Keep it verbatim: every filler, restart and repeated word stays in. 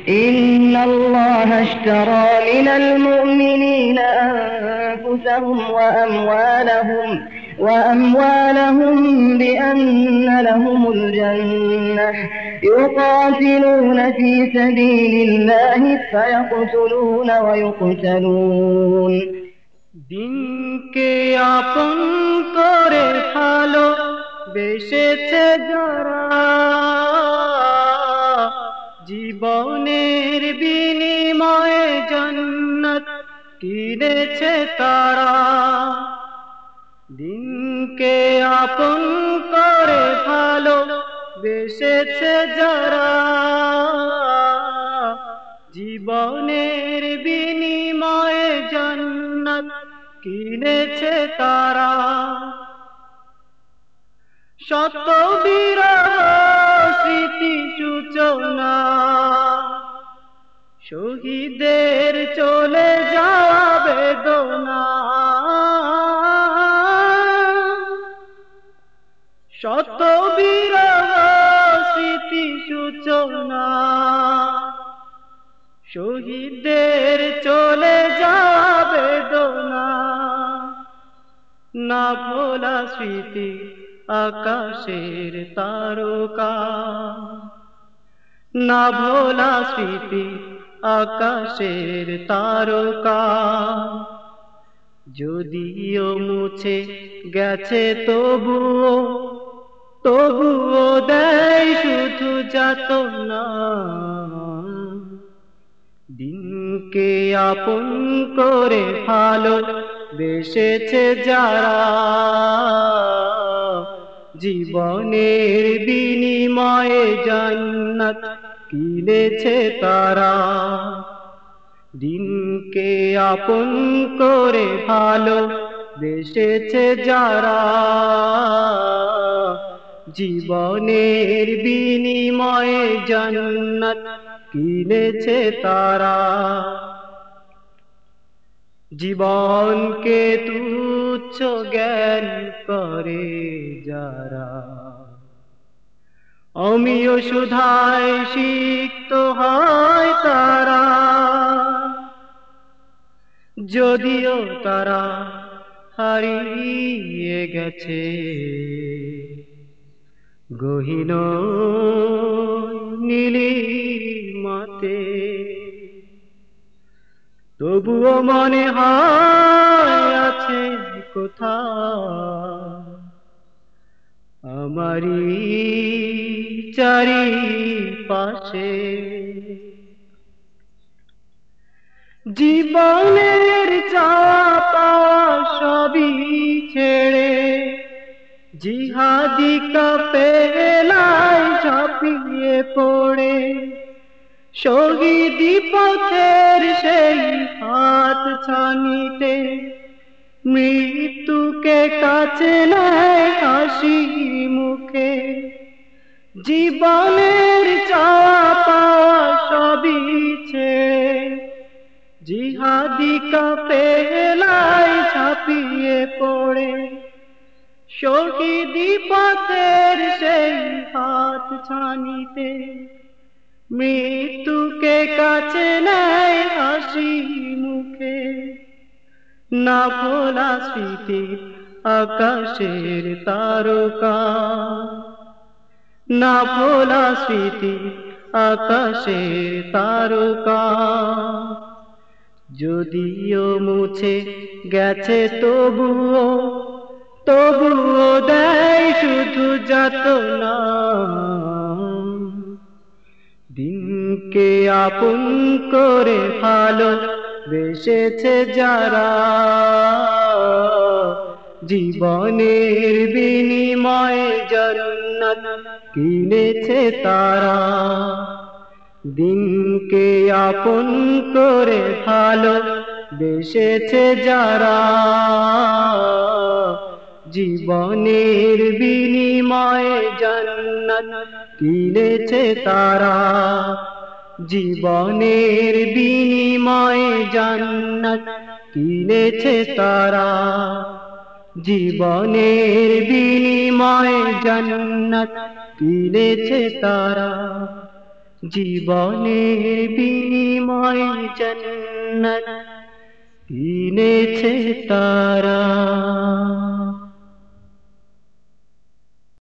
ইন্নাল্লাহা আশতারা মিনাল মুমিনিনা আনফুসাহুম ওয়া আমওয়ালাহুম وأموالهم بأن لهم الجنة يقاتلون في سبيل الله فيقتلون ويقتلون দিনকে আপন করে ভালো বেসেছে যারা জীবনের বিনিময়ে জান্নাত কিনেছে তারা দিনকে আপন করে ভালো বেসেছে যারা জীবনের বিনিময়ে জান্নাত কিনেছে তারা শত বিরহ স্মৃতি সূচনা শহীদের চলে যাওয়া বেদনা শত বিরহ স্মৃতি সূচনা শহীদের চলে যাওয়া বেদনা না ভোলা স্মৃতি আকাশের তারকা না ভোলা স্মৃতি আকাশের তারকা যদিও মুছে গেছে তবুও তবুও দেয় শুধু যাতনা দিনকে আপন করে ভালো বেসেছে যারা জীবনের বিনিময়ে জান্নাত কিনেছে তারা দিনকে আপন করে ভালো বেসেছে যারা জীবনের বিনিময়ে জান্নাত কিনেছে তারা জীবনকে তুচ্ছ জ্ঞান করে যারা অমিয় সুধায় সিক্ত হয় তারা যদিও তারা হারিয়ে গেছে গহীন নীলিমাতে তবুও মনে হয় আছে কোথাও আমারি চারিপাশে জীবনের চাপা সবই ছেড়ে জিহাদি কাফেলায় ঝাঁপিয়ে পড়ে শহীদি পথের সেই হাত ছানিতে মৃত্যুকে কাছে নেয় হাসি মুখে জীবনের চাপা সবই ছেড়ে জিহাদি কাফেলায় ঝাঁপিয়ে পড়ে শহীদি পথের সেই হাত ছানিতে মৃত্যুকে কাছে নেয় হাসি মুখে না ভোলা স্মৃতি আকাশের তারকা না ভোলা স্মৃতি আকাশের তারকা যদিও মুছে গেছে তবুও তবুও দেয় শুধু যাতনা দিনকে আপন করে ভালো বেসেছে যারা জীবনের বিনিময়ে জান্নাত কিনেছে তারা দিনকে আপন করে ভালো বেসেছে যারা জীবনের বিনিময়ে জান্নাত কিনেছে তারা জীবনের বিনিময়ে জান্নাত কিনেছে তারা জীবনের বিনিময়ে জান্নাত কিনেছে তারা জীবনের বিনিময়ে জান্নাত কিনেছে তারা।